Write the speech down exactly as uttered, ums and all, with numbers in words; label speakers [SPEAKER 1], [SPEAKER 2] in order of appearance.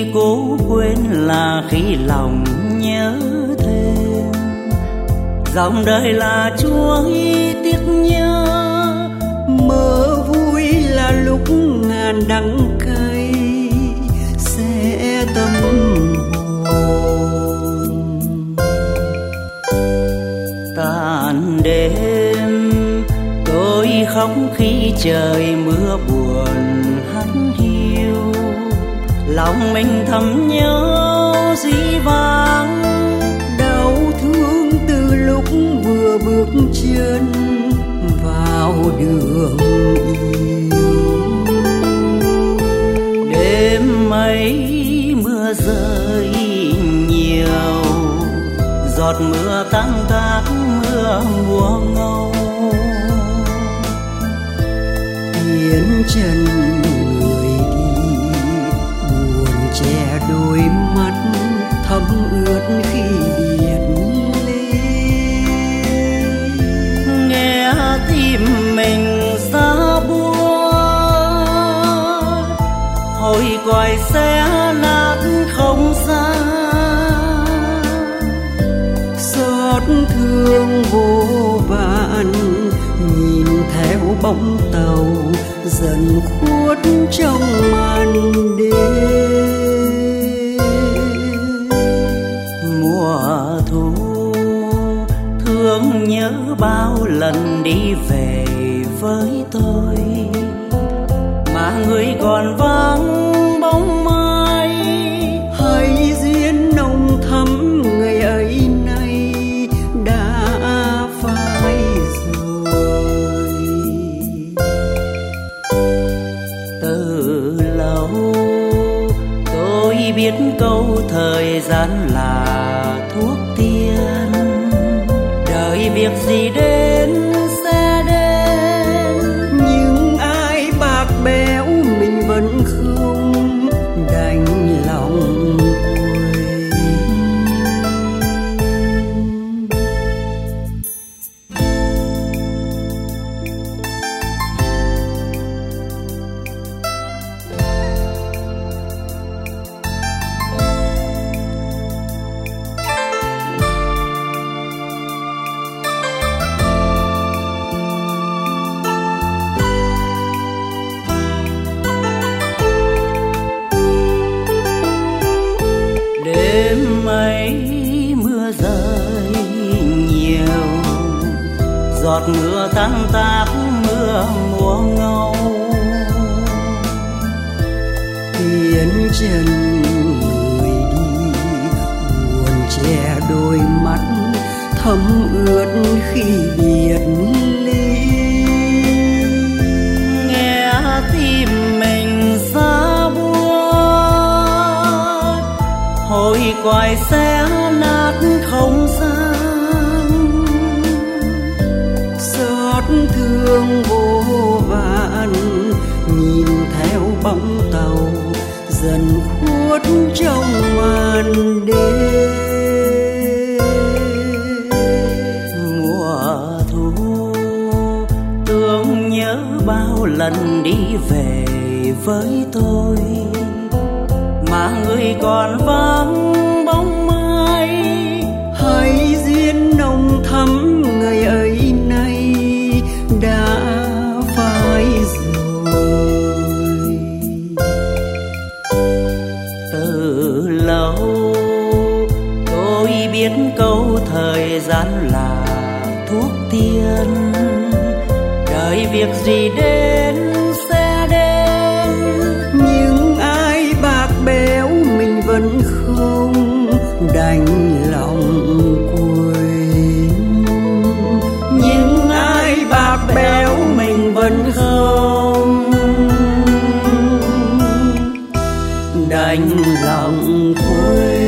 [SPEAKER 1] cố quên là khi lòng nhớ thêm. Dòng đời là chuối tiếc nhớ,
[SPEAKER 2] mơ vui là lúc ngàn đắng cay sẽ tâm hồn.
[SPEAKER 1] Tàn đêm tôi khóc khi trời mưa buồn hắt hiu, lòng mình thầm nhớ dĩ vãng,
[SPEAKER 2] đau thương từ lúc vừa bước chân vào đường yêu.
[SPEAKER 1] Đêm ấy mưa rơi nhiều, giọt mưa tang tác mưa mùa ngâu.
[SPEAKER 2] Tiến chân người đi buồn che đôi mắt thấm ướt khi biệt ly.
[SPEAKER 1] Nghe tim mình xa buốt, hồi còi xe nát không xa.
[SPEAKER 2] Xót thương vô vàn nhìn theo bóng tàu dần khuất trong màn đêm.
[SPEAKER 1] Mùa thu thương nhớ bao lần đi về với tôi, mà người còn vắng bóng mai.
[SPEAKER 2] Hãy duyên nồng thắm ngày ấy nay đã phai rồi.
[SPEAKER 1] Từ lâu tôi biết câu thời gian là thuốc tiên, đợi việc gì đến sẽ đến.
[SPEAKER 2] Nhưng ai bạc bẽo mình vẫn không đành lòng quên.
[SPEAKER 1] Đêm ấy mưa rơi nhiều, giọt mưa tang tác mưa mùa ngâu.
[SPEAKER 2] Tiến chân người đi buồn che đôi mắt thấm ướt khi biệt ly.
[SPEAKER 1] Nghe tim mình xa buốt, hồi còi xe nát không gian.
[SPEAKER 2] Xót thương vô vàn nhìn theo bóng tàu dần khuất trong màn đêm.
[SPEAKER 1] Mùa thu thương nhớ bao lần đi về với tôi, mà người còn vắng bóng mai.
[SPEAKER 2] Hãy duyên nồng thắm ngày ấy nay đã phai rồi.
[SPEAKER 1] Từ lâu tôi biết câu thời gian là thuốc tiên, đợi việc gì đến sẽ đến.
[SPEAKER 2] Nhưng ai bạc bẽo mình vẫn không đành lòng quên.
[SPEAKER 1] Nhưng ai bạc bẽo mình vẫn không đành lòng quên.